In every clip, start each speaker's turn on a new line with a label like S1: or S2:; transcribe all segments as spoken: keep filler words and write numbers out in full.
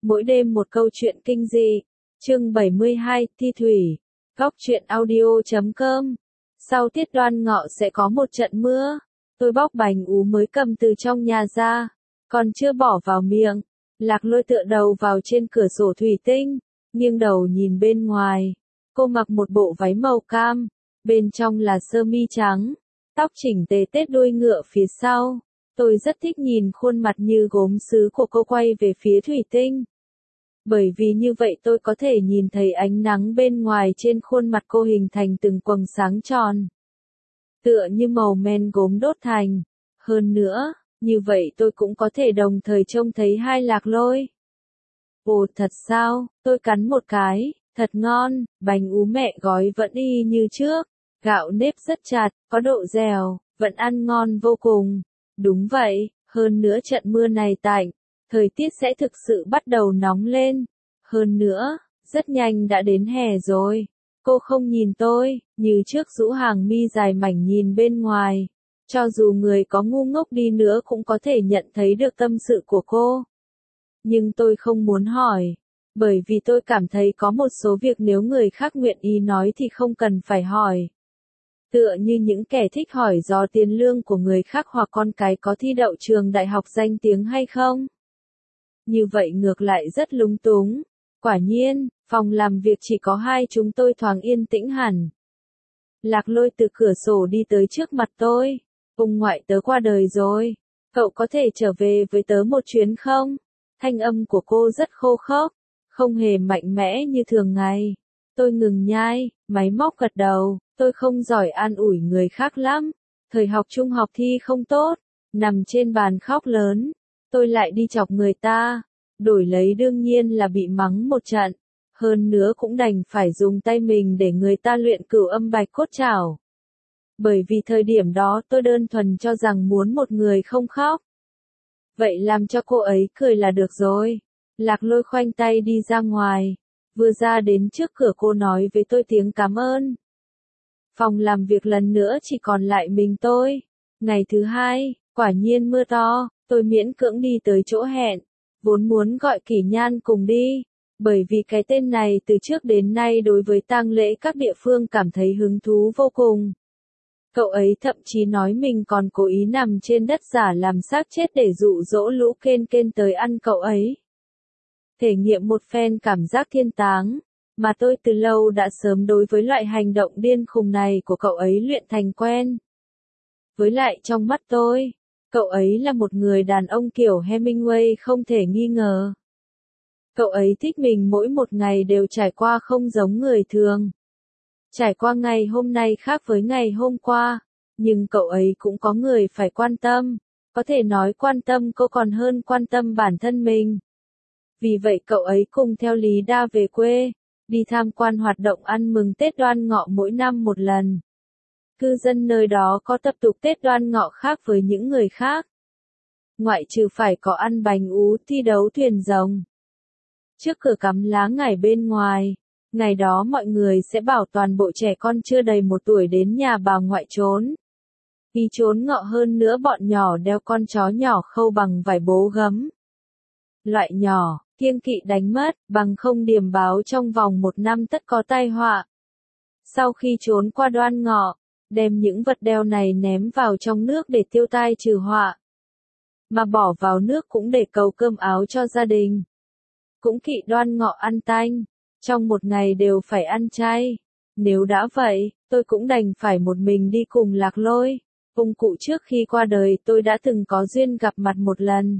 S1: Mỗi đêm một câu chuyện kinh dị. Chương bảy mươi hai, Thi Thủy. Góc truyện audio chấm com. Sau tiết Đoan Ngọ sẽ có một trận mưa. Tôi bóc bánh ú mới cầm từ trong nhà ra, còn chưa bỏ vào miệng. Lạc Lôi tựa đầu vào trên cửa sổ thủy tinh, nghiêng đầu nhìn bên ngoài. Cô mặc một bộ váy màu cam, bên trong là sơ mi trắng, tóc chỉnh tề tết đuôi ngựa phía sau. Tôi rất thích nhìn khuôn mặt như gốm sứ của cô quay về phía thủy tinh. Bởi vì như vậy tôi có thể nhìn thấy ánh nắng bên ngoài trên khuôn mặt cô hình thành từng quầng sáng tròn, tựa như màu men gốm đốt thành. Hơn nữa, như vậy tôi cũng có thể đồng thời trông thấy hai Lạc Lôi. Ồ, thật sao? Tôi cắn một cái, thật ngon, bánh ú mẹ gói vẫn y như trước, gạo nếp rất chặt, có độ dẻo, vẫn ăn ngon vô cùng. Đúng vậy, hơn nữa trận mưa này tạnh, thời tiết sẽ thực sự bắt đầu nóng lên. Hơn nữa, rất nhanh đã đến hè rồi. Cô không nhìn tôi, như trước rũ hàng mi dài mảnh nhìn bên ngoài. Cho dù người có ngu ngốc đi nữa cũng có thể nhận thấy được tâm sự của cô. Nhưng tôi không muốn hỏi, bởi vì tôi cảm thấy có một số việc nếu người khác nguyện ý nói thì không cần phải hỏi. Tựa như những kẻ thích hỏi dò tiền lương của người khác hoặc con cái có thi đậu trường đại học danh tiếng hay không. Như vậy ngược lại rất lúng túng. Quả nhiên, phòng làm việc chỉ có hai chúng tôi thoáng yên tĩnh hẳn. Lạc Lôi từ cửa sổ đi tới trước mặt tôi. Ông ngoại tớ qua đời rồi. Cậu có thể trở về với tớ một chuyến không? Thanh âm của cô rất khô khốc, không hề mạnh mẽ như thường ngày. Tôi ngừng nhai, máy móc gật đầu. Tôi không giỏi an ủi người khác lắm. Thời học trung học thi không tốt, nằm trên bàn khóc lớn. Tôi lại đi chọc người ta. Đổi lấy đương nhiên là bị mắng một trận. Hơn nữa cũng đành phải dùng tay mình để người ta luyện cửu âm bạch cốt trảo. Bởi vì thời điểm đó tôi đơn thuần cho rằng muốn một người không khóc. Vậy làm cho cô ấy cười là được rồi. Lạc Lôi khoanh tay đi ra ngoài. Vừa ra đến trước cửa cô nói với tôi tiếng cảm ơn. Phòng làm việc lần nữa chỉ còn lại mình tôi. Ngày thứ hai, quả nhiên mưa to, tôi miễn cưỡng đi tới chỗ hẹn. Vốn muốn gọi Kỷ Nhan cùng đi, bởi vì cái tên này từ trước đến nay đối với tang lễ các địa phương cảm thấy hứng thú vô cùng. Cậu ấy thậm chí nói mình còn cố ý nằm trên đất giả làm xác chết để dụ dỗ lũ kên kên tới ăn cậu ấy. Thể nghiệm một phen cảm giác thiên táng, mà tôi từ lâu đã sớm đối với loại hành động điên khùng này của cậu ấy luyện thành quen. Với lại trong mắt tôi, cậu ấy là một người đàn ông kiểu Hemingway không thể nghi ngờ. Cậu ấy thích mình mỗi một ngày đều trải qua không giống người thường. Trải qua ngày hôm nay khác với ngày hôm qua, nhưng cậu ấy cũng có người phải quan tâm, có thể nói quan tâm cô còn hơn quan tâm bản thân mình. Vì vậy cậu ấy cùng theo Lý Đa về quê, đi tham quan hoạt động ăn mừng Tết Đoan Ngọ mỗi năm một lần. Cư dân nơi đó có tập tục Tết Đoan Ngọ khác với những người khác. Ngoại trừ phải có ăn bánh ú thi đấu thuyền rồng. Trước cửa cắm lá ngải bên ngoài, ngày đó mọi người sẽ bảo toàn bộ trẻ con chưa đầy một tuổi đến nhà bà ngoại trốn. Vì trốn ngọ hơn nữa bọn nhỏ đeo con chó nhỏ khâu bằng vải bố gấm. Loại nhỏ, kiêng kỵ đánh mất, bằng không điềm báo trong vòng một năm tất có tai họa. Sau khi trốn qua Đoan Ngọ, đem những vật đeo này ném vào trong nước để tiêu tai trừ họa. Mà bỏ vào nước cũng để cầu cơm áo cho gia đình. Cũng kỵ Đoan Ngọ ăn tanh, trong một ngày đều phải ăn chay. Nếu đã vậy, tôi cũng đành phải một mình đi cùng Lạc Lôi. Ông cụ trước khi qua đời tôi đã từng có duyên gặp mặt một lần.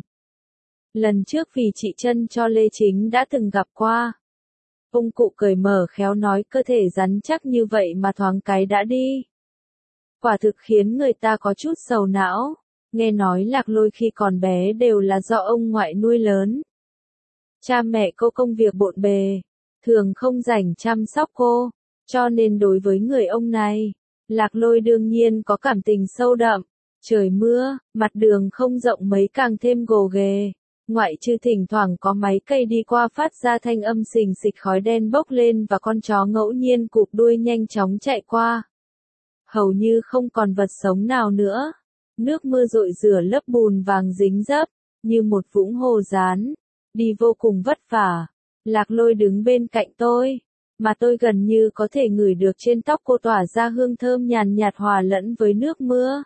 S1: Lần trước vì chị Trân cho Lê Chính đã từng gặp qua. Ông cụ cười mở khéo nói cơ thể rắn chắc như vậy mà thoáng cái đã đi. Quả thực khiến người ta có chút sầu não. Nghe nói Lạc Lôi khi còn bé đều là do ông ngoại nuôi lớn. Cha mẹ cô công việc bộn bề, thường không rảnh chăm sóc cô, cho nên đối với người ông này, Lạc Lôi đương nhiên có cảm tình sâu đậm. Trời mưa, mặt đường không rộng mấy càng thêm gồ ghề, ngoại trừ thỉnh thoảng có máy cây đi qua phát ra thanh âm xình xịch khói đen bốc lên và con chó ngẫu nhiên cụp đuôi nhanh chóng chạy qua. Hầu như không còn vật sống nào nữa. Nước mưa rội rửa lớp bùn vàng dính dấp, như một vũng hồ rán. đi vô cùng vất vả. Lạc Lôi đứng bên cạnh tôi, mà tôi gần như có thể ngửi được trên tóc cô tỏa ra hương thơm nhàn nhạt hòa lẫn với nước mưa.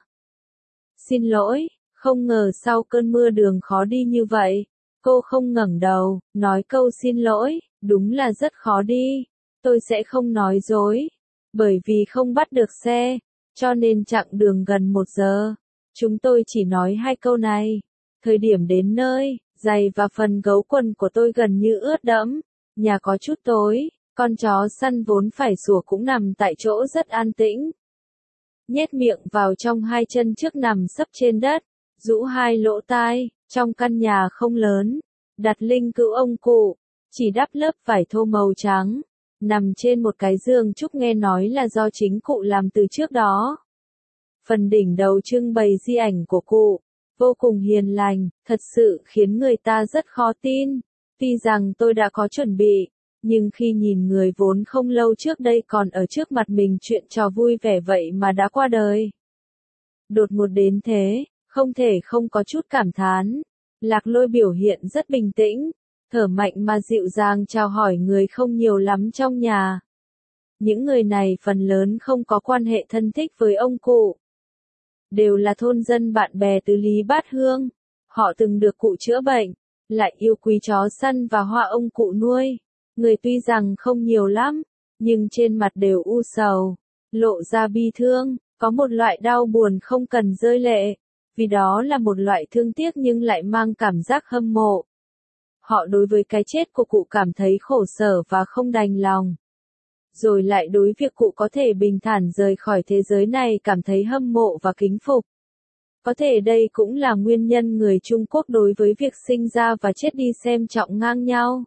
S1: Xin lỗi, không ngờ sau cơn mưa đường khó đi như vậy. Cô không ngẩng đầu, nói câu xin lỗi, đúng là rất khó đi. Tôi sẽ không nói dối, bởi vì không bắt được xe, cho nên chặng đường gần một giờ. Chúng tôi chỉ nói hai câu này. Thời điểm đến nơi, giày và phần gấu quần của tôi gần như ướt đẫm. Nhà có chút tối, con chó săn vốn phải sủa cũng nằm tại chỗ rất an tĩnh. Nhét miệng vào trong hai chân trước nằm sấp trên đất, rũ hai lỗ tai, trong căn nhà không lớn, đặt linh cữu ông cụ, chỉ đắp lớp vải thô màu trắng, nằm trên một cái giường trúc nghe nói là do chính cụ làm từ trước đó. Phần đỉnh đầu trưng bày di ảnh của cụ, vô cùng hiền lành, thật sự khiến người ta rất khó tin. Tuy rằng tôi đã có chuẩn bị, nhưng khi nhìn người vốn không lâu trước đây còn ở trước mặt mình chuyện trò vui vẻ vậy mà đã qua đời. Đột ngột đến thế, không thể không có chút cảm thán. Lạc Lôi biểu hiện rất bình tĩnh, thở mạnh mà dịu dàng chào hỏi người không nhiều lắm trong nhà. Những người này phần lớn không có quan hệ thân thích với ông cụ. Đều là thôn dân bạn bè từ Lý Bát Hương. Họ từng được cụ chữa bệnh, lại yêu quý chó săn và hoa ông cụ nuôi. Người tuy rằng không nhiều lắm, nhưng trên mặt đều u sầu, lộ ra bi thương, có một loại đau buồn không cần rơi lệ, vì đó là một loại thương tiếc nhưng lại mang cảm giác hâm mộ. Họ đối với cái chết của cụ cảm thấy khổ sở và không đành lòng. Rồi lại đối việc cụ có thể bình thản rời khỏi thế giới này cảm thấy hâm mộ và kính phục. Có thể đây cũng là nguyên nhân người Trung Quốc đối với việc sinh ra và chết đi xem trọng ngang nhau.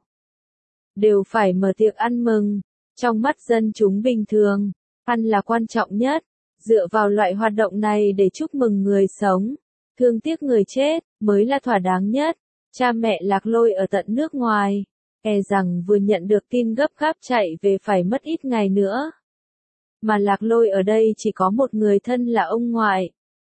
S1: Đều phải mở tiệc ăn mừng. Trong mắt dân chúng bình thường, ăn là quan trọng nhất. Dựa vào loại hoạt động này để chúc mừng người sống, thương tiếc người chết, mới là thỏa đáng nhất. Cha mẹ Lạc Lôi ở tận nước ngoài, e rằng vừa nhận được tin gấp gáp chạy về phải mất ít ngày nữa. Mà Lạc Lôi ở đây chỉ có một người thân là ông ngoại.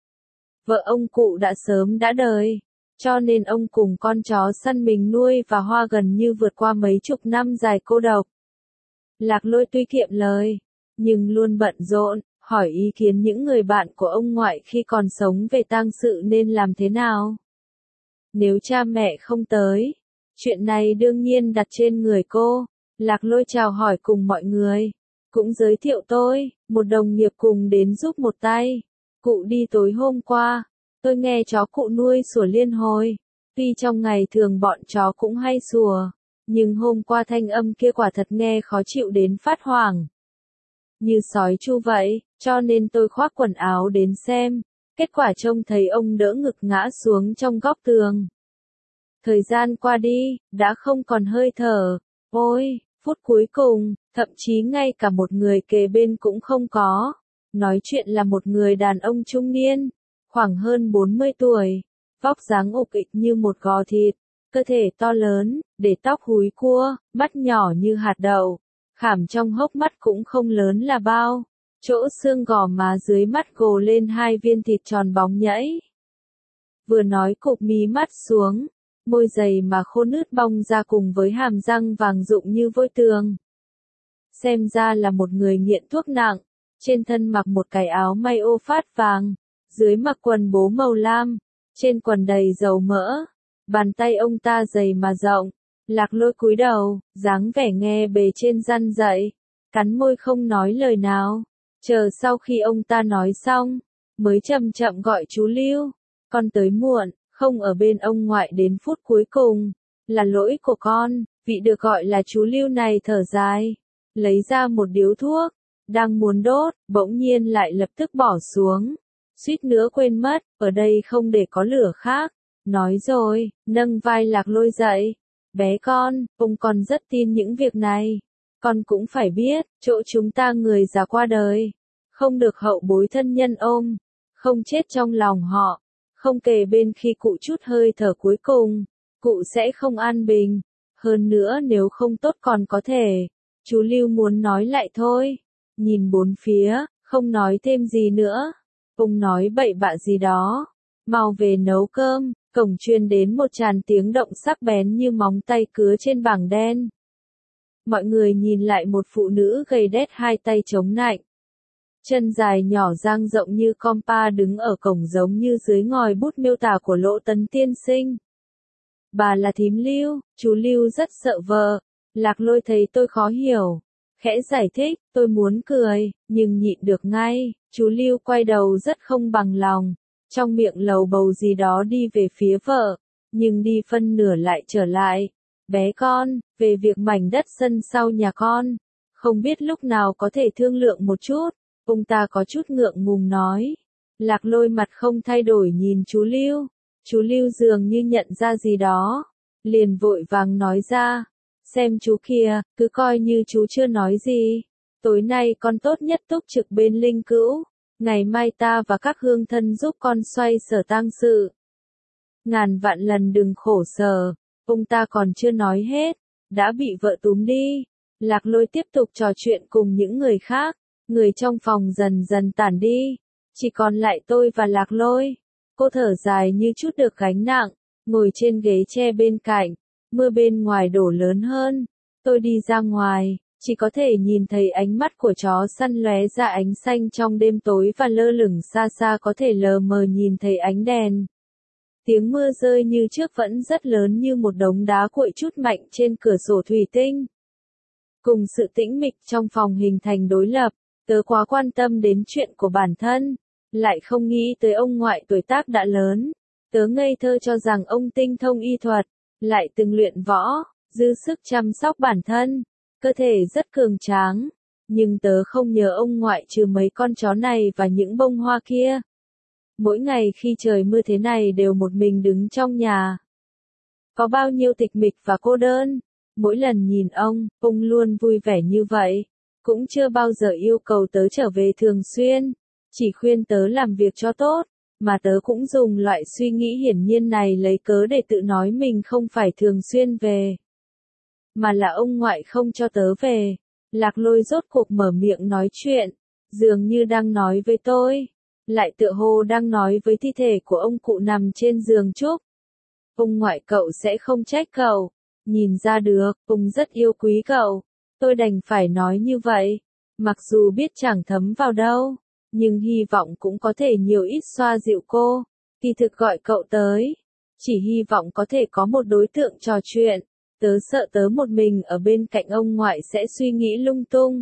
S1: Vợ ông cụ đã sớm đã đời, cho nên ông cùng con chó săn mình nuôi và hoa gần như vượt qua mấy chục năm dài cô độc. Lạc Lôi tuy kiệm lời, nhưng luôn bận rộn, hỏi ý kiến những người bạn của ông ngoại khi còn sống về tang sự nên làm thế nào. Nếu cha mẹ không tới, chuyện này đương nhiên đặt trên người cô. Lạc Lôi chào hỏi cùng mọi người, cũng giới thiệu tôi, một đồng nghiệp cùng đến giúp một tay. Cụ đi tối hôm qua, tôi nghe chó cụ nuôi sủa liên hồi. Tuy trong ngày thường bọn chó cũng hay sủa, nhưng hôm qua thanh âm kia quả thật nghe khó chịu đến phát hoảng. Như sói chu vậy, cho nên tôi khoác quần áo đến xem. Kết quả trông thấy ông đỡ ngực ngã xuống trong góc tường. Thời gian qua đi, đã không còn hơi thở. Ôi, phút cuối cùng, thậm chí ngay cả một người kề bên cũng không có. Nói chuyện là một người đàn ông trung niên, khoảng hơn bốn mươi tuổi, vóc dáng ục ịch như một gò thịt, cơ thể to lớn, để tóc húi cua, mắt nhỏ như hạt đậu, khảm trong hốc mắt cũng không lớn là bao, chỗ xương gò má dưới mắt gồ lên hai viên thịt tròn bóng nhẫy. Vừa nói cụp mí mắt xuống, môi dày mà khô nứt bong ra cùng với hàm răng vàng rụng như vôi tường. Xem ra là một người nghiện thuốc nặng. Trên thân mặc một cái áo may ô phát vàng, dưới mặc quần bố màu lam, trên quần đầy dầu mỡ, bàn tay ông ta dày mà rộng. Lạc Lôi cúi đầu, dáng vẻ nghe bề trên răn dậy, cắn môi không nói lời nào, chờ sau khi ông ta nói xong, mới chậm chậm gọi chú Lưu. Con tới muộn, không ở bên ông ngoại đến phút cuối cùng, là lỗi của con. Vị được gọi là chú Lưu này thở dài, lấy ra một điếu thuốc, đang muốn đốt, bỗng nhiên lại lập tức bỏ xuống. Suýt nữa quên mất, ở đây không để có lửa khác. Nói rồi, nâng vai Lạc Lôi dậy. Bé con, ông còn rất tin những việc này. Con cũng phải biết, chỗ chúng ta người già qua đời, không được hậu bối thân nhân ôm, không chết trong lòng họ, không kề bên khi cụ chút hơi thở cuối cùng, cụ sẽ không an bình. Hơn nữa nếu không tốt còn có thể. Chú Lưu muốn nói lại thôi. Nhìn bốn phía, không nói thêm gì nữa. Ông nói bậy bạ gì đó. Mau về nấu cơm, Cổng truyền đến một tràn tiếng động sắc bén như móng tay cứa trên bảng đen. Mọi người nhìn lại một phụ nữ gầy đét hai tay chống nạnh. Chân dài nhỏ dang rộng như compa đứng ở cổng giống như dưới ngòi bút miêu tả của Lỗ Tấn tiên sinh. Bà là thím Lưu, chú Lưu rất sợ vợ. Lạc Lôi thấy tôi khó hiểu. Khẽ giải thích, tôi muốn cười, nhưng nhịn được ngay. Chú Lưu quay đầu rất không bằng lòng. Trong miệng lầu bầu gì đó đi về phía vợ. Nhưng đi phân nửa lại trở lại. Bé con, về việc mảnh đất sân sau nhà con. Không biết lúc nào có thể thương lượng một chút. Ông ta có chút ngượng ngùng nói. Lạc Lôi mặt không thay đổi nhìn chú Lưu. Chú Lưu dường như nhận ra gì đó. Liền vội vàng nói ra. Xem chú kìa, cứ coi như chú chưa nói gì. Tối nay con tốt nhất túc trực bên linh cữu. Ngày mai ta và các hương thân giúp con xoay sở tang sự. Ngàn vạn lần đừng khổ sở. Ông ta còn chưa nói hết. Đã bị vợ túm đi. Lạc Lôi tiếp tục trò chuyện cùng những người khác. Người trong phòng dần dần tản đi. Chỉ còn lại tôi và Lạc Lôi. Cô thở dài như chút được gánh nặng. Ngồi trên ghế tre bên cạnh. Mưa bên ngoài đổ lớn hơn. Tôi đi ra ngoài. Chỉ có thể nhìn thấy ánh mắt của chó săn lóe ra ánh xanh trong đêm tối và lơ lửng xa xa có thể lờ mờ nhìn thấy ánh đèn. Tiếng mưa rơi như trước vẫn rất lớn như một đống đá cuội chút mạnh trên cửa sổ thủy tinh. Cùng sự tĩnh mịch trong phòng hình thành đối lập, tớ quá quan tâm đến chuyện của bản thân, lại không nghĩ tới ông ngoại tuổi tác đã lớn. Tớ ngây thơ cho rằng ông tinh thông y thuật, lại từng luyện võ, dư sức chăm sóc bản thân, cơ thể rất cường tráng. Nhưng tớ không nhớ ông ngoại trừ mấy con chó này và những bông hoa kia. Mỗi ngày khi trời mưa thế này đều một mình đứng trong nhà. Có bao nhiêu tịch mịch và cô đơn. Mỗi lần nhìn ông, ông luôn vui vẻ như vậy. Cũng chưa bao giờ yêu cầu tớ trở về thường xuyên. Chỉ khuyên tớ làm việc cho tốt. Mà tớ cũng dùng loại suy nghĩ hiển nhiên này lấy cớ để tự nói mình không phải thường xuyên về. Mà là ông ngoại không cho tớ về. Lạc Lôi rốt cuộc mở miệng nói chuyện. Dường như đang nói với tôi. Lại tựa hồ đang nói với thi thể của ông cụ nằm trên giường trúc. Ông ngoại cậu sẽ không trách cậu. Nhìn ra được, ông rất yêu quý cậu. Tôi đành phải nói như vậy. Mặc dù biết chẳng thấm vào đâu. Nhưng hy vọng cũng có thể nhiều ít xoa dịu cô. Kỳ thực gọi cậu tới. Chỉ hy vọng có thể có một đối tượng trò chuyện. Tớ sợ tớ một mình ở bên cạnh ông ngoại sẽ suy nghĩ lung tung.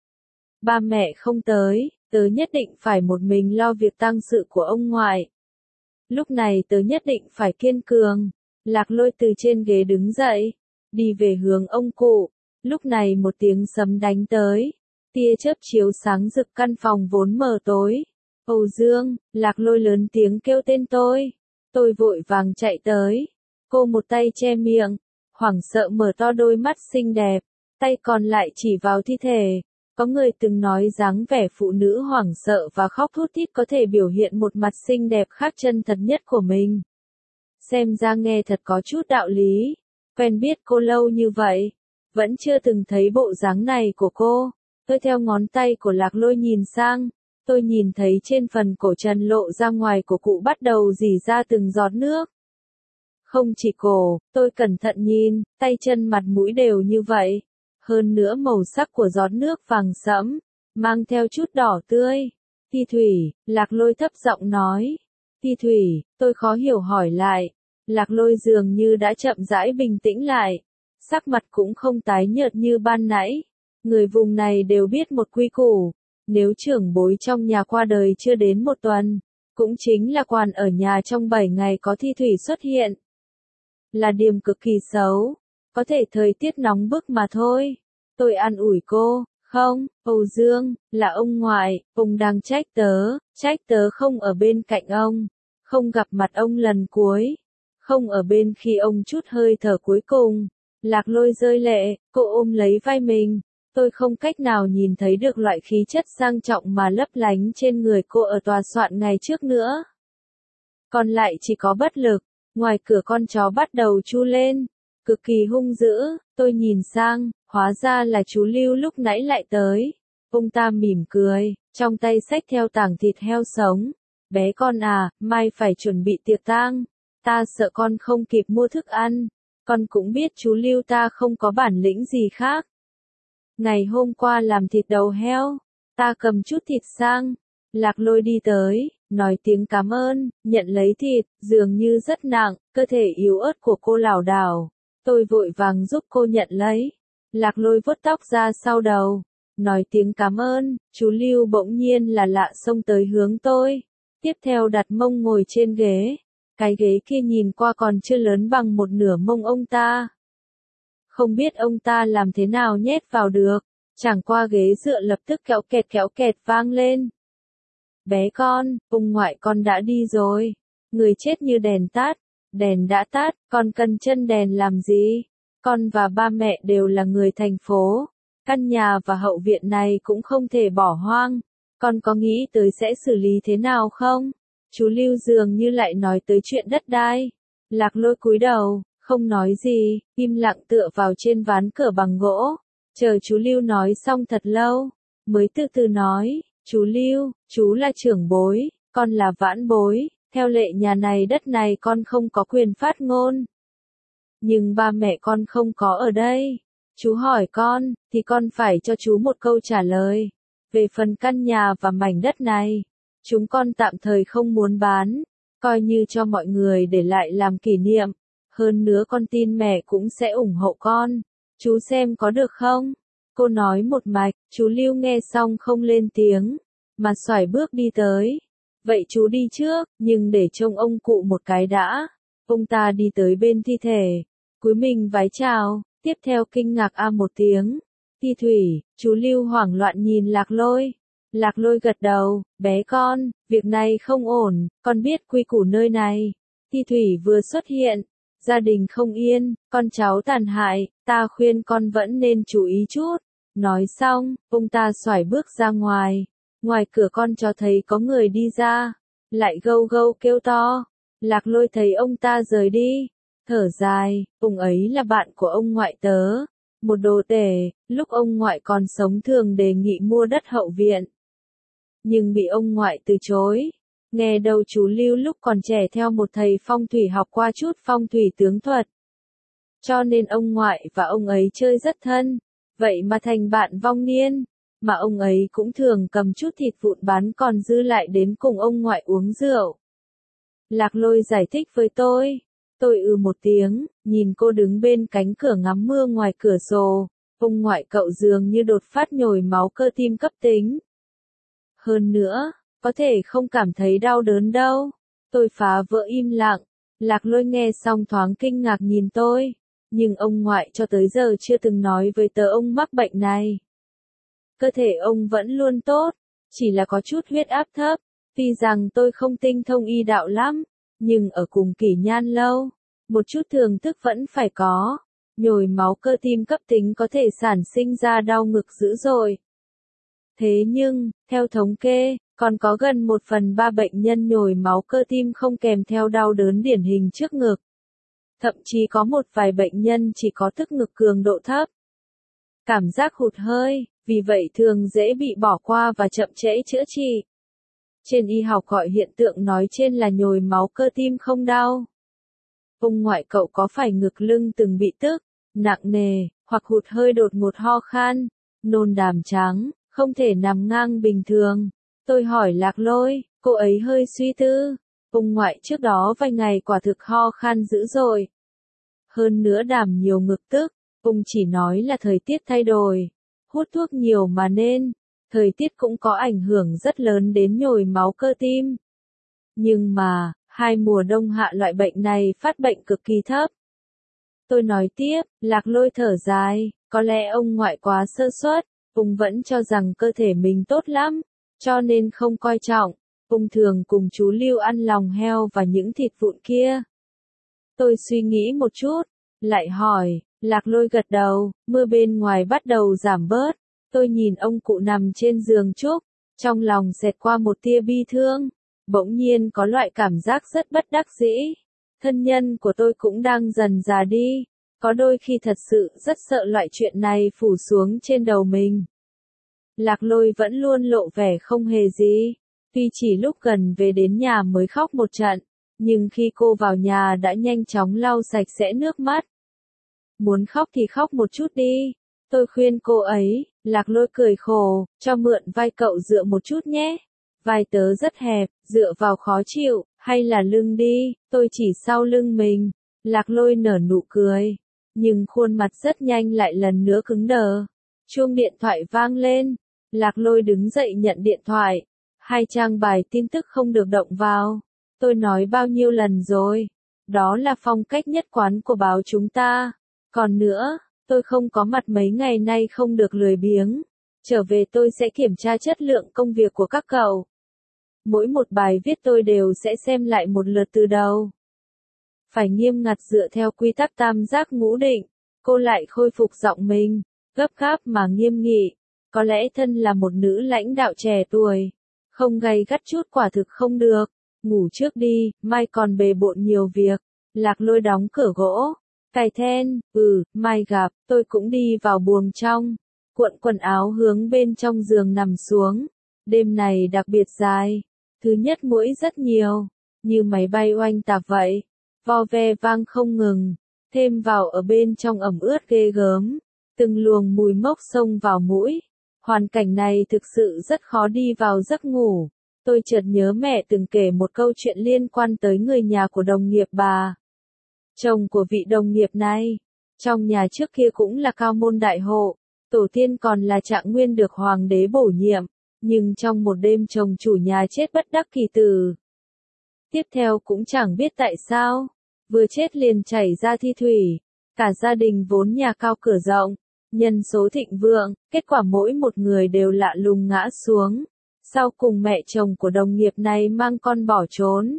S1: Ba mẹ không tới, tớ nhất định phải một mình lo việc tang sự của ông ngoại. Lúc này tớ nhất định phải kiên cường. Lạc Lôi từ trên ghế đứng dậy, đi về hướng ông cụ. Lúc này một tiếng sấm đánh tới. Tia chớp chiếu sáng rực căn phòng vốn mờ tối. Âu Dương, Lạc Lôi lớn tiếng kêu tên tôi. Tôi vội vàng chạy tới. Cô một tay che miệng, hoảng sợ mở to đôi mắt xinh đẹp, tay còn lại chỉ vào thi thể. Có người từng nói dáng vẻ phụ nữ hoảng sợ và khóc thút thít có thể biểu hiện một mặt xinh đẹp khác chân thật nhất của mình. Xem ra nghe thật có chút đạo lý. Quen biết cô lâu như vậy, vẫn chưa từng thấy bộ dáng này của cô. Tôi theo ngón tay của Lạc Lôi nhìn sang, tôi nhìn thấy trên phần cổ trần lộ ra ngoài của cụ bắt đầu rỉ ra từng giọt nước. Không chỉ cổ, tôi cẩn thận nhìn, tay chân mặt mũi đều như vậy. Hơn nữa màu sắc của giọt nước vàng sẫm, mang theo chút đỏ tươi. Ti Thủy, Lạc Lôi thấp giọng nói. Ti Thủy, tôi khó hiểu hỏi lại. Lạc Lôi dường như đã chậm rãi bình tĩnh lại. Sắc mặt cũng không tái nhợt như ban nãy. Người vùng này đều biết một quy củ. Nếu trưởng bối trong nhà qua đời chưa đến một tuần, cũng chính là quan ở nhà trong bảy ngày có Thi Thủy xuất hiện. Là điểm cực kỳ xấu. Có thể thời tiết nóng bức mà thôi. Tôi an ủi cô. Không, Âu Dương, là ông ngoại, ông đang trách tớ, trách tớ không ở bên cạnh ông, không gặp mặt ông lần cuối, không ở bên khi ông chút hơi thở cuối cùng. Lạc Lôi rơi lệ, cô ôm lấy vai mình, tôi không cách nào nhìn thấy được loại khí chất sang trọng mà lấp lánh trên người cô ở tòa soạn ngày trước nữa. Còn lại chỉ có bất lực, ngoài cửa con chó bắt đầu chu lên, cực kỳ hung dữ, tôi nhìn sang. Hóa ra là chú Lưu lúc nãy lại tới. Ông ta mỉm cười, trong tay xách theo tảng thịt heo sống. Bé con à, mai phải chuẩn bị tiệc tang. ta sợ con không kịp mua thức ăn, con cũng biết chú Lưu ta không có bản lĩnh gì khác. Ngày hôm qua làm thịt đầu heo, ta cầm chút thịt sang, Lạc Lôi đi tới, nói tiếng cảm ơn, nhận lấy thịt, dường như rất nặng, cơ thể yếu ớt của cô lảo đảo. Tôi vội vàng giúp cô nhận lấy. Lạc Lôi vuốt tóc ra sau đầu, nói tiếng cảm ơn, chú Lưu bỗng nhiên là lạ xông tới hướng tôi. Tiếp theo đặt mông ngồi trên ghế. Cái ghế kia nhìn qua còn chưa lớn bằng một nửa mông ông ta. Không biết ông ta làm thế nào nhét vào được, chẳng qua ghế dựa lập tức kéo kẹt kéo kẹt vang lên. Bé con, ông ngoại con đã đi rồi. Người chết như đèn tắt, đèn đã tắt, con cần chân đèn làm gì? Con và ba mẹ đều là người thành phố. Căn nhà và hậu viện này cũng không thể bỏ hoang. Con có nghĩ tới sẽ xử lý thế nào không? Chú Lưu dường như lại nói tới chuyện đất đai. Lạc Lôi cúi đầu, không nói gì, im lặng tựa vào trên ván cửa bằng gỗ. Chờ chú Lưu nói xong thật lâu, mới từ từ nói, chú Lưu, chú là trưởng bối, con là vãn bối, theo lệ nhà này đất này con không có quyền phát ngôn. Nhưng ba mẹ con không có ở đây. Chú hỏi con, thì con phải cho chú một câu trả lời. Về phần căn nhà và mảnh đất này, chúng con tạm thời không muốn bán, coi như cho mọi người để lại làm kỷ niệm. Hơn nữa con tin mẹ cũng sẽ ủng hộ con. Chú xem có được không? Cô nói một mạch, chú Lưu nghe xong không lên tiếng, mà xoải bước đi tới. Vậy chú đi trước, nhưng để trông ông cụ một cái đã. Ông ta đi tới bên thi thể, cúi mình vái chào, tiếp theo kinh ngạc a một tiếng. Thi Thủy, chú Lưu hoảng loạn nhìn Lạc Lôi. Lạc Lôi gật đầu, bé con, việc này không ổn, con biết quy củ nơi này. Thi Thủy vừa xuất hiện, gia đình không yên, con cháu tàn hại, ta khuyên con vẫn nên chú ý chút. Nói xong, ông ta xoải bước ra ngoài. Ngoài cửa con cho thấy có người đi ra, lại gâu gâu kêu to. Lạc Lôi thấy ông ta rời đi, thở dài, ông ấy là bạn của ông ngoại tớ. Một đồ tể, lúc ông ngoại còn sống thường đề nghị mua đất hậu viện. Nhưng bị ông ngoại từ chối. Nghe đầu chú Lưu lúc còn trẻ theo một thầy phong thủy học qua chút phong thủy tướng thuật. Cho nên ông ngoại và ông ấy chơi rất thân. Vậy mà thành bạn vong niên. Mà ông ấy cũng thường cầm chút thịt vụn bán còn dư lại đến cùng ông ngoại uống rượu. Lạc Lôi giải thích với tôi. Tôi ừ một tiếng, nhìn cô đứng bên cánh cửa ngắm mưa ngoài cửa sổ. Ông ngoại cậu dường như đột phát nhồi máu cơ tim cấp tính. Hơn nữa, có thể không cảm thấy đau đớn đâu. Tôi phá vỡ im lặng. Lạc Lôi nghe xong thoáng kinh ngạc nhìn tôi. Nhưng ông ngoại cho tới giờ chưa từng nói với tớ ông mắc bệnh này. Cơ thể ông vẫn luôn tốt, chỉ là có chút huyết áp thấp. Tuy rằng tôi không tinh thông y đạo lắm, nhưng ở cùng Kỷ Nhan lâu, một chút thường thức vẫn phải có. Nhồi máu cơ tim cấp tính có thể sản sinh ra đau ngực dữ dội. Thế nhưng, theo thống kê, còn có gần một phần ba bệnh nhân nhồi máu cơ tim không kèm theo đau đớn điển hình trước ngực. Thậm chí có một vài bệnh nhân chỉ có tức ngực cường độ thấp. Cảm giác hụt hơi, vì vậy thường dễ bị bỏ qua và chậm trễ chữa trị. Trên y học gọi hiện tượng nói trên là nhồi máu cơ tim không đau. Ông ngoại cậu có phải ngực lưng từng bị tức, nặng nề, hoặc hụt hơi đột ngột ho khan, nôn đàm trắng, không thể nằm ngang bình thường? Tôi hỏi Lạc Lôi, cô ấy hơi suy tư. Ông ngoại trước đó vài ngày quả thực ho khan dữ dội. Hơn nữa đàm nhiều ngực tức, ông chỉ nói là thời tiết thay đổi, hút thuốc nhiều mà nên, thời tiết cũng có ảnh hưởng rất lớn đến nhồi máu cơ tim. Nhưng mà, hai mùa đông hạ loại bệnh này phát bệnh cực kỳ thấp. Tôi nói tiếp, Lạc Lôi thở dài, có lẽ ông ngoại quá sơ suất, ông vẫn cho rằng cơ thể mình tốt lắm, cho nên không coi trọng. Ông thường cùng chú Lưu ăn lòng heo và những thịt vụn kia. Tôi suy nghĩ một chút, lại hỏi, Lạc Lôi gật đầu, mưa bên ngoài bắt đầu giảm bớt. Tôi nhìn ông cụ nằm trên giường trúc, trong lòng xẹt qua một tia bi thương. Bỗng nhiên có loại cảm giác rất bất đắc dĩ. Thân nhân của tôi cũng đang dần già đi. Có đôi khi thật sự rất sợ loại chuyện này phủ xuống trên đầu mình. Lạc Lôi vẫn luôn lộ vẻ không hề gì. Tuy chỉ lúc gần về đến nhà mới khóc một trận. nhưng khi cô vào nhà đã nhanh chóng lau sạch sẽ nước mắt. Muốn khóc thì khóc một chút đi. Tôi khuyên cô ấy. Lạc Lôi cười khổ, cho mượn vai cậu dựa một chút nhé. Vai tớ rất hẹp, dựa vào khó chịu, hay là lưng đi, tôi chỉ sau lưng mình. Lạc Lôi nở nụ cười, nhưng khuôn mặt rất nhanh lại lần nữa cứng đờ. Chuông điện thoại vang lên, Lạc Lôi đứng dậy nhận điện thoại. Hai trang bài tin tức không được động vào. Tôi nói bao nhiêu lần rồi, đó là phong cách nhất quán của báo chúng ta. Còn nữa, tôi không có mặt mấy ngày nay không được lười biếng. Trở về tôi sẽ kiểm tra chất lượng công việc của các cậu. Mỗi một bài viết tôi đều sẽ xem lại một lượt từ đầu. Phải nghiêm ngặt dựa theo quy tắc tam giác ngũ định. Cô lại khôi phục giọng mình, gấp gáp mà nghiêm nghị. Có lẽ thân là một nữ lãnh đạo trẻ tuổi. Không gay gắt chút quả thực không được. Ngủ trước đi, mai còn bề bộn nhiều việc. Lạc Lôi đóng cửa gỗ. Cài then, ừ, mai gặp, tôi cũng đi vào buồng trong. Cuộn quần áo hướng bên trong giường nằm xuống. Đêm này đặc biệt dài. Thứ nhất muỗi rất nhiều. Như máy bay oanh tạc vậy. Vo ve vang không ngừng. Thêm vào ở bên trong ẩm ướt ghê gớm. Từng luồng mùi mốc xông vào mũi. Hoàn cảnh này thực sự rất khó đi vào giấc ngủ. Tôi chợt nhớ mẹ từng kể một câu chuyện liên quan tới người nhà của đồng nghiệp bà. Chồng của vị đồng nghiệp này, trong nhà trước kia cũng là cao môn đại hộ, tổ tiên còn là Trạng Nguyên được hoàng đế bổ nhiệm, nhưng trong một đêm chồng chủ nhà chết bất đắc kỳ tử. Tiếp theo cũng chẳng biết tại sao, vừa chết liền chảy ra thi thủy, cả gia đình vốn nhà cao cửa rộng, nhân số thịnh vượng, kết quả mỗi một người đều lạ lùng ngã xuống. Sau cùng mẹ chồng của đồng nghiệp này mang con bỏ trốn,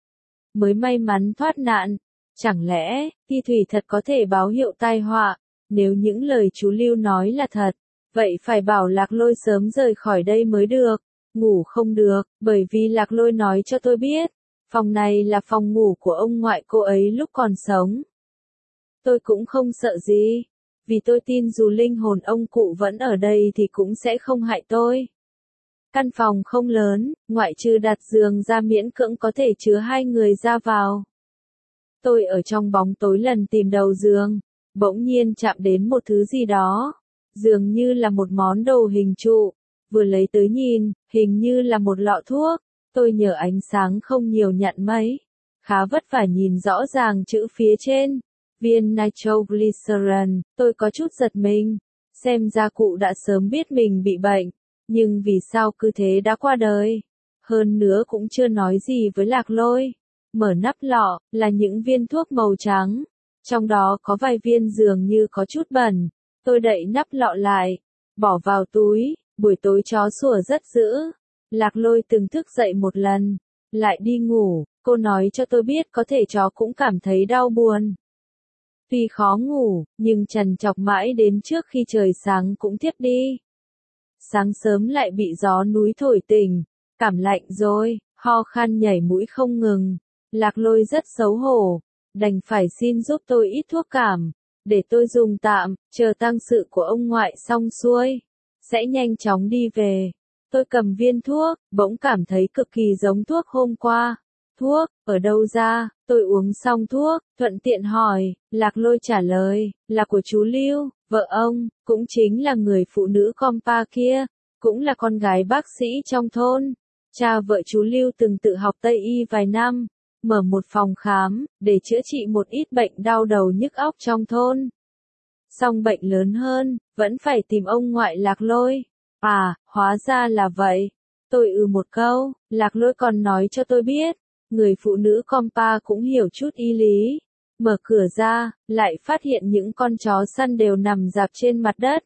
S1: mới may mắn thoát nạn. Chẳng lẽ, thi thủy thật có thể báo hiệu tai họa? Nếu những lời chú Lưu nói là thật, vậy phải bảo Lạc Lôi sớm rời khỏi đây mới được. Ngủ không được, bởi vì Lạc Lôi nói cho tôi biết, phòng này là phòng ngủ của ông ngoại cô ấy lúc còn sống. Tôi cũng không sợ gì, vì tôi tin dù linh hồn ông cụ vẫn ở đây thì cũng sẽ không hại tôi. Căn phòng không lớn, ngoại trừ đặt giường ra miễn cưỡng có thể chứa hai người ra vào. Tôi ở trong bóng tối lần tìm đầu giường, bỗng nhiên chạm đến một thứ gì đó, dường như là một món đồ hình trụ, vừa lấy tới nhìn, hình như là một lọ thuốc. Tôi nhờ ánh sáng không nhiều nhặn mấy, khá vất vả nhìn rõ ràng chữ phía trên, viên nitroglycerin. Tôi có chút giật mình, xem ra cụ đã sớm biết mình bị bệnh, nhưng vì sao cứ thế đã qua đời, hơn nữa cũng chưa nói gì với Lạc Lôi. Mở nắp lọ, là những viên thuốc màu trắng. Trong đó có vài viên dường như có chút bẩn. Tôi đậy nắp lọ lại, bỏ vào túi. Buổi tối chó sủa rất dữ. Lạc Lôi từng thức dậy một lần, lại đi ngủ. Cô nói cho tôi biết có thể chó cũng cảm thấy đau buồn. Tuy khó ngủ, nhưng trằn trọc mãi đến trước khi trời sáng cũng thiếp đi. Sáng sớm lại bị gió núi thổi tỉnh. Cảm lạnh rồi, ho khan nhảy mũi không ngừng. Lạc Lôi rất xấu hổ, đành phải xin giúp tôi ít thuốc cảm, để tôi dùng tạm, chờ tang sự của ông ngoại xong xuôi, sẽ nhanh chóng đi về. Tôi cầm viên thuốc, bỗng cảm thấy cực kỳ giống thuốc hôm qua. Thuốc, ở đâu ra? Tôi uống xong thuốc, thuận tiện hỏi, Lạc Lôi trả lời, là của chú Lưu, vợ ông, cũng chính là người phụ nữ compa kia, cũng là con gái bác sĩ trong thôn. Cha vợ chú Lưu từng tự học Tây y vài năm, mở một phòng khám, để chữa trị một ít bệnh đau đầu nhức óc trong thôn. Xong bệnh lớn hơn, vẫn phải tìm ông ngoại Lạc Lôi. À, hóa ra là vậy. Tôi ừ một câu, Lạc Lôi còn nói cho tôi biết, người phụ nữ compa cũng hiểu chút y lý. Mở cửa ra, lại phát hiện những con chó săn đều nằm rạp trên mặt đất.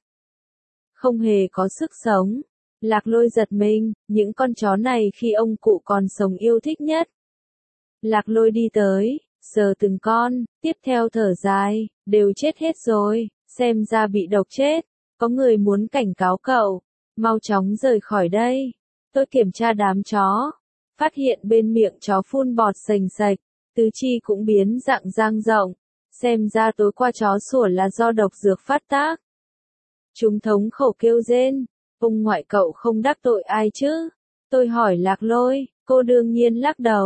S1: Không hề có sức sống. Lạc Lôi giật mình, những con chó này khi ông cụ còn sống yêu thích nhất. Lạc Lôi đi tới, sờ từng con, tiếp theo thở dài, đều chết hết rồi, xem ra bị độc chết. Có người muốn cảnh cáo cậu, mau chóng rời khỏi đây. Tôi kiểm tra đám chó, phát hiện bên miệng chó phun bọt sành sạch, tứ chi cũng biến dạng dang rộng, xem ra tối qua chó sủa là do độc dược phát tác. Chúng thống khổ kêu rên, ông ngoại cậu không đắc tội ai chứ? Tôi hỏi Lạc Lôi, cô đương nhiên lắc đầu,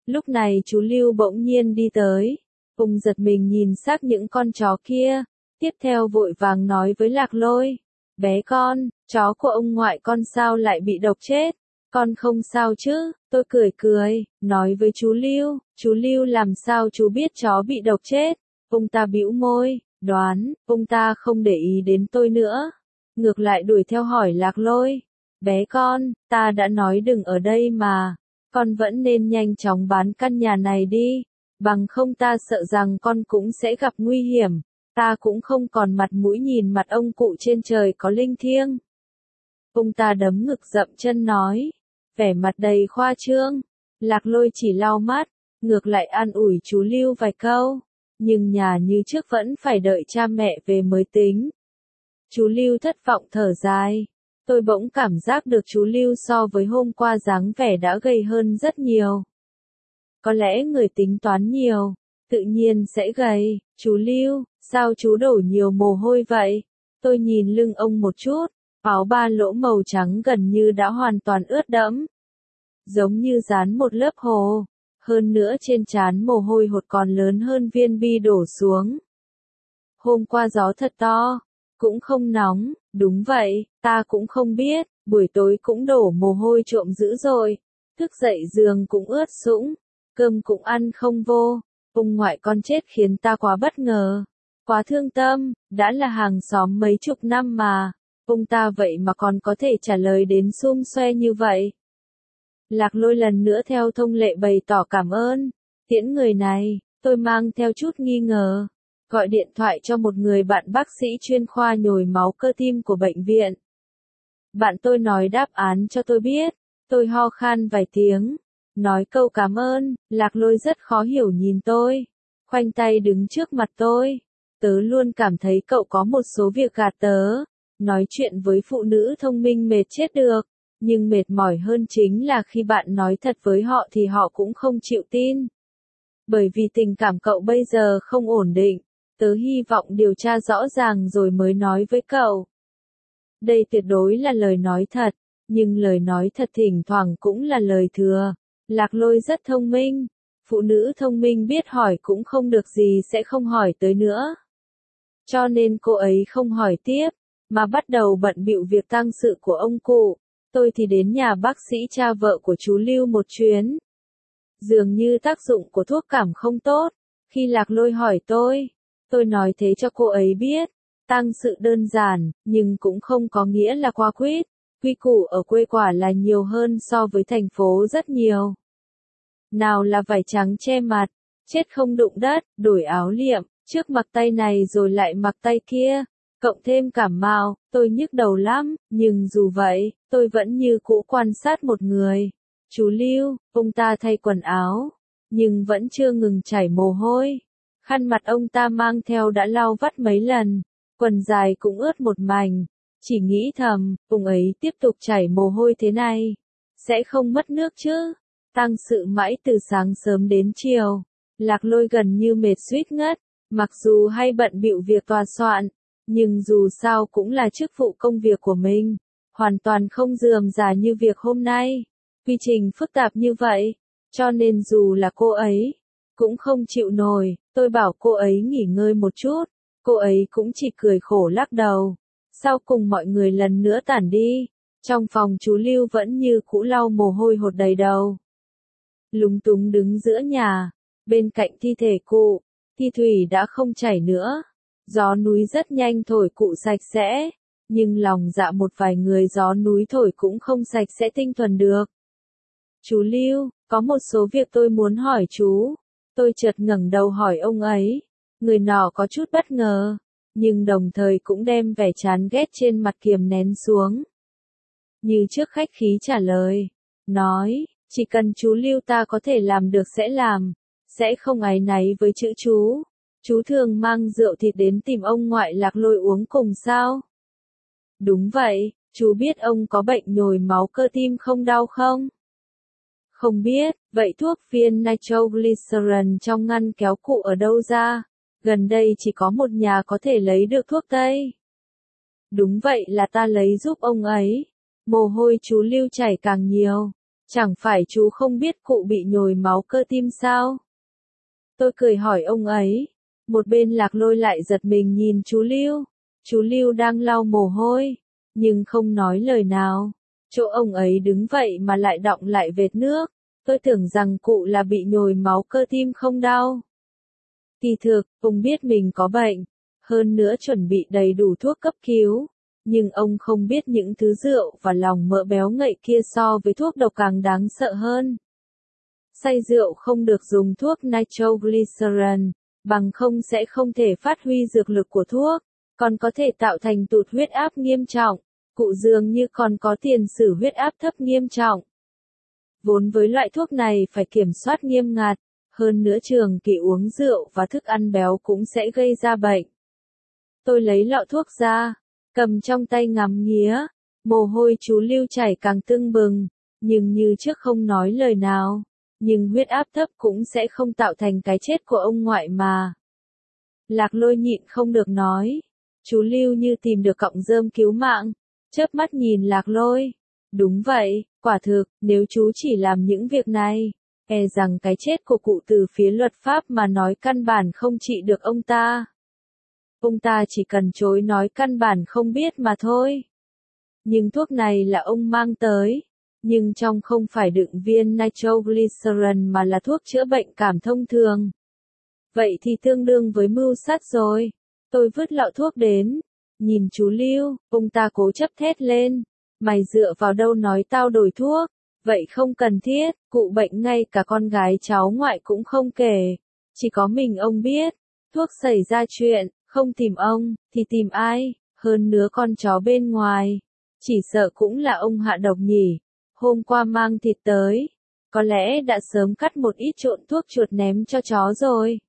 S1: Lúc này chú Lưu bỗng nhiên đi tới. Ung giật mình nhìn xác những con chó kia. Tiếp theo vội vàng nói với Lạc Lôi. Bé con, chó của ông ngoại con sao lại bị độc chết? Con không sao chứ? Tôi cười cười, nói với chú Lưu. Chú Lưu làm sao chú biết chó bị độc chết? Ông ta bĩu môi, đoán, ông ta không để ý đến tôi nữa. Ngược lại đuổi theo hỏi Lạc Lôi. Bé con, ta đã nói đừng ở đây mà. Con vẫn nên nhanh chóng bán căn nhà này đi. Bằng không ta sợ rằng con cũng sẽ gặp nguy hiểm. Ta cũng không còn mặt mũi nhìn mặt ông cụ trên trời có linh thiêng. Ông ta đấm ngực dậm chân nói. Vẻ mặt đầy khoa trương. Lạc Lôi chỉ lau mắt. Ngược lại an ủi chú Lưu vài câu. Nhưng nhà như trước vẫn phải đợi cha mẹ về mới tính. Chú Lưu thất vọng thở dài. Tôi bỗng cảm giác được chú Lưu so với hôm qua dáng vẻ đã gầy hơn rất nhiều. Có lẽ người tính toán nhiều, tự nhiên sẽ gầy. Chú Lưu, sao chú đổ nhiều mồ hôi vậy? Tôi nhìn lưng ông một chút, áo ba lỗ màu trắng gần như đã hoàn toàn ướt đẫm. Giống như dán một lớp hồ, hơn nữa trên trán mồ hôi hột còn lớn hơn viên bi đổ xuống. Hôm qua gió thật to, cũng không nóng, đúng vậy, ta cũng không biết, buổi tối cũng đổ mồ hôi trộm dữ rồi. Thức dậy giường cũng ướt sũng, cơm cũng ăn không vô. Ông ngoại con chết khiến ta quá bất ngờ, quá thương tâm, đã là hàng xóm mấy chục năm mà. Ông ta vậy mà còn có thể trả lời đến xum xoe như vậy. Lạc Lôi lần nữa theo thông lệ bày tỏ cảm ơn. Tiễn người này, tôi mang theo chút nghi ngờ. Gọi điện thoại cho một người bạn bác sĩ chuyên khoa nhồi máu cơ tim của bệnh viện. Bạn tôi nói đáp án cho tôi biết. Tôi ho khan vài tiếng. Nói câu cảm ơn. Lạc Lôi rất khó hiểu nhìn tôi. Khoanh tay đứng trước mặt tôi. Tớ luôn cảm thấy cậu có một số việc gạt tớ. Nói chuyện với phụ nữ thông minh mệt chết được. Nhưng mệt mỏi hơn chính là khi bạn nói thật với họ thì họ cũng không chịu tin. Bởi vì tình cảm cậu bây giờ không ổn định. Tớ hy vọng điều tra rõ ràng rồi mới nói với cậu. Đây tuyệt đối là lời nói thật, nhưng lời nói thật thỉnh thoảng cũng là lời thừa. Lạc Lôi rất thông minh. Phụ nữ thông minh biết hỏi cũng không được gì sẽ không hỏi tới nữa. Cho nên cô ấy không hỏi tiếp, mà bắt đầu bận bịu việc tang sự của ông cụ. Tôi thì đến nhà bác sĩ cha vợ của chú Lưu một chuyến. Dường như tác dụng của thuốc cảm không tốt. Khi Lạc Lôi hỏi tôi, tôi nói thế cho cô ấy biết. Tang sự đơn giản, nhưng cũng không có nghĩa là qua quýt. Quy củ ở quê quả là nhiều hơn so với thành phố rất nhiều. Nào là vải trắng che mặt, chết không đụng đất, đổi áo liệm, trước mặc tay này rồi lại mặc tay kia. Cộng thêm cảm mạo, tôi nhức đầu lắm, nhưng dù vậy, tôi vẫn như cũ quan sát một người. Chú Lưu, ông ta thay quần áo, nhưng vẫn chưa ngừng chảy mồ hôi. Khăn mặt ông ta mang theo đã lau vắt mấy lần, quần dài cũng ướt một mảnh. Chỉ nghĩ thầm, ông ấy tiếp tục chảy mồ hôi thế này, sẽ không mất nước chứ. Tang sự mãi từ sáng sớm đến chiều. Lạc Lôi gần như mệt suýt ngất, mặc dù hay bận bịu việc tòa soạn. Nhưng dù sao cũng là chức vụ công việc của mình, hoàn toàn không rườm rà như việc hôm nay. Quy trình phức tạp như vậy, cho nên dù là cô ấy, cũng không chịu nổi. Tôi bảo cô ấy nghỉ ngơi một chút, cô ấy cũng chỉ cười khổ lắc đầu. Sau cùng mọi người lần nữa tản đi, trong phòng chú Lưu vẫn như cũ lau mồ hôi hột đầy đầu. Lúng túng đứng giữa nhà, bên cạnh thi thể cụ, thi thủy đã không chảy nữa. Gió núi rất nhanh thổi cụ sạch sẽ, nhưng lòng dạ một vài người gió núi thổi cũng không sạch sẽ tinh thuần được. Chú Lưu, có một số việc tôi muốn hỏi chú. Tôi chợt ngẩng đầu hỏi ông ấy. Người nọ có chút bất ngờ, nhưng đồng thời cũng đem vẻ chán ghét trên mặt kiềm nén xuống. Như trước khách khí trả lời, nói, chỉ cần chú Lưu ta có thể làm được sẽ làm, sẽ không áy náy với chữ chú. Chú thường mang rượu thịt đến tìm ông ngoại Lạc Lôi uống cùng sao? Đúng vậy, chú biết ông có bệnh nhồi máu cơ tim không đau không? Không biết, vậy thuốc viên nitroglycerin trong ngăn kéo cụ ở đâu ra? Gần đây chỉ có một nhà có thể lấy được thuốc tây. Đúng vậy là ta lấy giúp ông ấy. Mồ hôi chú Lưu chảy càng nhiều, Chẳng phải chú không biết cụ bị nhồi máu cơ tim sao? Tôi cười hỏi ông ấy. Một bên Lạc Lôi lại giật mình nhìn chú Lưu. Chú Lưu đang lau mồ hôi, nhưng không nói lời nào. Chỗ ông ấy đứng vậy mà lại đọng lại vệt nước. Tôi tưởng rằng cụ là bị nhồi máu cơ tim không đau. Kỳ thực, ông biết mình có bệnh, hơn nữa chuẩn bị đầy đủ thuốc cấp cứu. Nhưng ông không biết những thứ rượu và lòng mỡ béo ngậy kia so với thuốc độc càng đáng sợ hơn. Say rượu không được dùng thuốc nitroglycerin, bằng không sẽ không thể phát huy dược lực của thuốc, còn có thể tạo thành tụt huyết áp nghiêm trọng. Cụ dường như còn có tiền sử huyết áp thấp nghiêm trọng. Vốn với loại thuốc này phải kiểm soát nghiêm ngặt, hơn nữa trường kỳ uống rượu và thức ăn béo cũng sẽ gây ra bệnh. Tôi lấy lọ thuốc ra, cầm trong tay ngắm nghía, mồ hôi chú Lưu chảy càng tưng bừng, nhưng như trước không nói lời nào. Nhưng huyết áp thấp cũng sẽ không tạo thành cái chết của ông ngoại mà. Lạc Lôi nhịn không được nói. Chú Lưu như tìm được cọng rơm cứu mạng, chớp mắt nhìn Lạc Lôi. Đúng vậy, quả thực, nếu chú chỉ làm những việc này, e rằng cái chết của cụ từ phía luật pháp mà nói căn bản không trị được ông ta. Ông ta chỉ cần chối nói căn bản không biết mà thôi. Nhưng thuốc này là ông mang tới, nhưng trong không phải đựng viên nitroglycerin mà là thuốc chữa bệnh cảm thông thường. Vậy thì tương đương với mưu sát rồi. Tôi vứt lọ thuốc đến, nhìn chú Lưu, ông ta cố chấp thét lên. Mày dựa vào đâu nói tao đổi thuốc? Vậy không cần thiết, cụ bệnh ngay cả con gái cháu ngoại cũng không kể. Chỉ có mình ông biết. Thuốc xảy ra chuyện, không tìm ông, thì tìm ai? Hơn nữa con chó bên ngoài. Chỉ sợ cũng là ông hạ độc nhỉ. Hôm qua mang thịt tới. Có lẽ đã sớm cắt một ít trộn thuốc chuột ném cho chó rồi.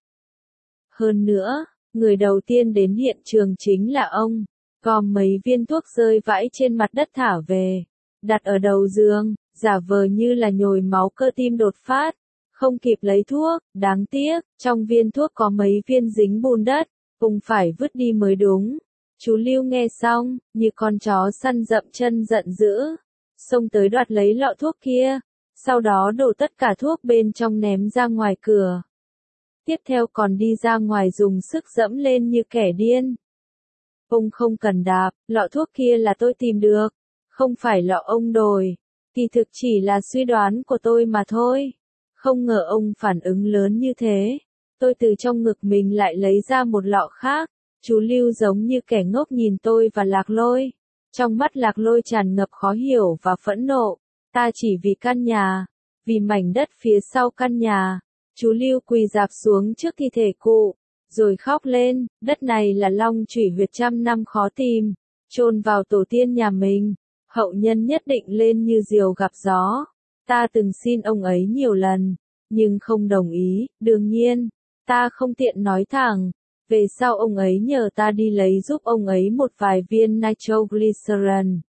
S1: Hơn nữa, người đầu tiên đến hiện trường chính là ông. Gom mấy viên thuốc rơi vãi trên mặt đất thả về. Đặt ở đầu giường, giả vờ như là nhồi máu cơ tim đột phát. Không kịp lấy thuốc, đáng tiếc, trong viên thuốc có mấy viên dính bùn đất. Cũng phải vứt đi mới đúng. Chú Lưu nghe xong, như con chó săn dậm chân giận dữ. Xông tới đoạt lấy lọ thuốc kia. Sau đó đổ tất cả thuốc bên trong ném ra ngoài cửa. Tiếp theo còn đi ra ngoài dùng sức dẫm lên như kẻ điên. Ông không cần đạp, lọ thuốc kia là tôi tìm được. Không phải lọ ông đổi. Kỳ thực chỉ là suy đoán của tôi mà thôi. Không ngờ ông phản ứng lớn như thế. Tôi từ trong ngực mình lại lấy ra một lọ khác. Chú Lưu giống như kẻ ngốc nhìn tôi và Lạc Lôi. Trong mắt Lạc Lôi tràn ngập khó hiểu và phẫn nộ. Ta chỉ vì căn nhà. Vì mảnh đất phía sau căn nhà. Chú Lưu quỳ rạp xuống trước thi thể cụ. Rồi khóc lên. Đất này là long chủy huyệt trăm năm khó tìm. Chôn vào tổ tiên nhà mình. Hậu nhân nhất định lên như diều gặp gió. Ta từng xin ông ấy nhiều lần. Nhưng không đồng ý. Đương nhiên. Ta không tiện nói thẳng. Về sau ông ấy nhờ ta đi lấy giúp ông ấy một vài viên nitroglycerin.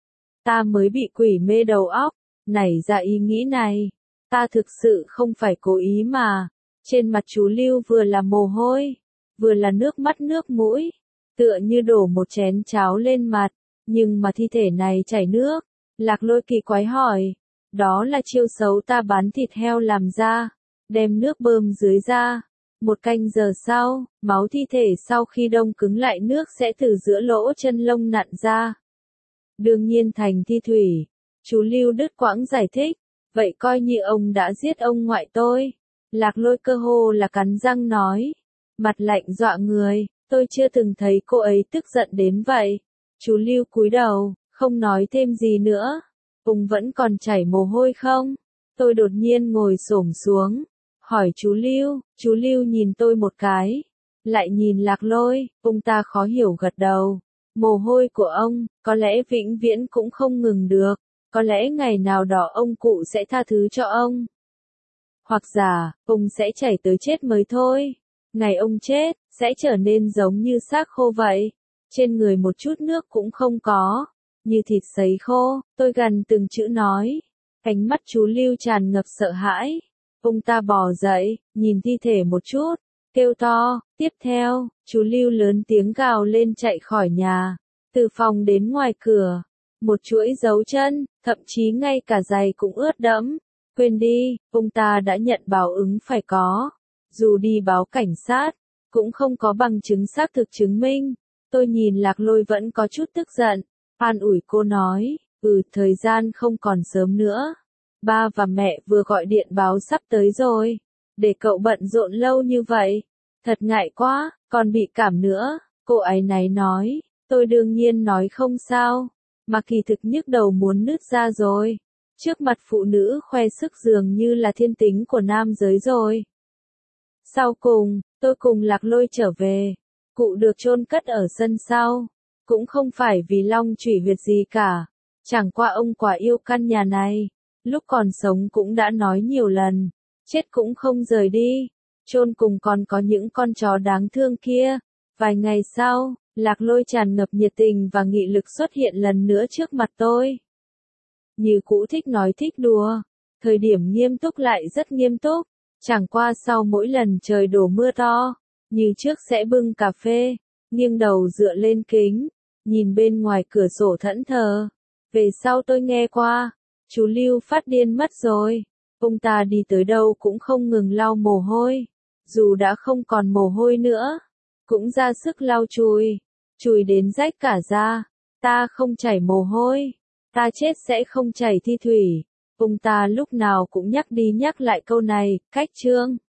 S1: Ta mới bị quỷ mê đầu óc, nảy ra ý nghĩ này. Ta thực sự không phải cố ý mà. Trên mặt chú Lưu vừa là mồ hôi, vừa là nước mắt nước mũi. Tựa như đổ một chén cháo lên mặt, nhưng mà thi thể này chảy nước. Lạc Lôi kỳ quái hỏi. Đó là chiêu xấu ta bán thịt heo làm ra. Đem nước bơm dưới ra. Một canh giờ sau, máu thi thể sau khi đông cứng lại nước sẽ từ giữa lỗ chân lông nặn ra. Đương nhiên thành thi thủy. Chú Lưu đứt quãng giải thích. Vậy coi như ông đã giết ông ngoại tôi. Lạc Lôi cơ hồ là cắn răng nói. Mặt lạnh dọa người. Tôi chưa từng thấy cô ấy tức giận đến vậy. Chú Lưu cúi đầu, không nói thêm gì nữa. Ông vẫn còn chảy mồ hôi không? Tôi đột nhiên ngồi xổm xuống. Hỏi chú Lưu, chú Lưu nhìn tôi một cái. Lại nhìn Lạc Lôi, ông ta khó hiểu gật đầu. Mồ hôi của ông, có lẽ vĩnh viễn cũng không ngừng được. Có lẽ ngày nào đó ông cụ sẽ tha thứ cho ông. Hoặc giả, ông sẽ chảy tới chết mới thôi. Ngày ông chết, sẽ trở nên giống như xác khô vậy. Trên người một chút nước cũng không có. Như thịt sấy khô, tôi gần từng chữ nói. Ánh mắt chú Lưu tràn ngập sợ hãi. Ông ta bò dậy, nhìn thi thể một chút, kêu to. Tiếp theo, chú Lưu lớn tiếng gào lên chạy khỏi nhà. Từ phòng đến ngoài cửa, một chuỗi dấu chân, thậm chí ngay cả giày cũng ướt đẫm. Quên đi, ông ta đã nhận báo ứng phải có. Dù đi báo cảnh sát, cũng không có bằng chứng xác thực chứng minh. Tôi nhìn Lạc Lôi vẫn có chút tức giận. An ủi cô nói, ừ, thời gian không còn sớm nữa. Ba và mẹ vừa gọi điện báo sắp tới rồi. Để cậu bận rộn lâu như vậy. Thật ngại quá, còn bị cảm nữa. Cô ấy náy nói, tôi đương nhiên nói không sao. Mà kỳ thực nhức đầu muốn nứt ra rồi. Trước mặt phụ nữ khoe sức dường như là thiên tính của nam giới rồi. Sau cùng, tôi cùng Lạc Lôi trở về. Cụ được chôn cất ở sân sau. Cũng không phải vì long chủy huyệt gì cả. Chẳng qua ông quá yêu căn nhà này. Lúc còn sống cũng đã nói nhiều lần. Chết cũng không rời đi. Chôn cùng còn có những con chó đáng thương kia. Vài ngày sau, Lạc Lôi tràn ngập nhiệt tình và nghị lực xuất hiện lần nữa trước mặt tôi. Như cũ thích nói thích đùa. Thời điểm nghiêm túc lại rất nghiêm túc. Chẳng qua sau mỗi lần trời đổ mưa to, như trước sẽ bưng cà phê, nghiêng đầu dựa lên kính, nhìn bên ngoài cửa sổ thẫn thờ. Về sau tôi nghe qua, chú Lưu phát điên mất rồi. Ông ta đi tới đâu cũng không ngừng lau mồ hôi. Dù đã không còn mồ hôi nữa, cũng ra sức lau chùi, chùi đến rách cả da. Ta không chảy mồ hôi, ta chết sẽ không chảy thi thủy. Ông ta lúc nào cũng nhắc đi nhắc lại câu này, cách chương.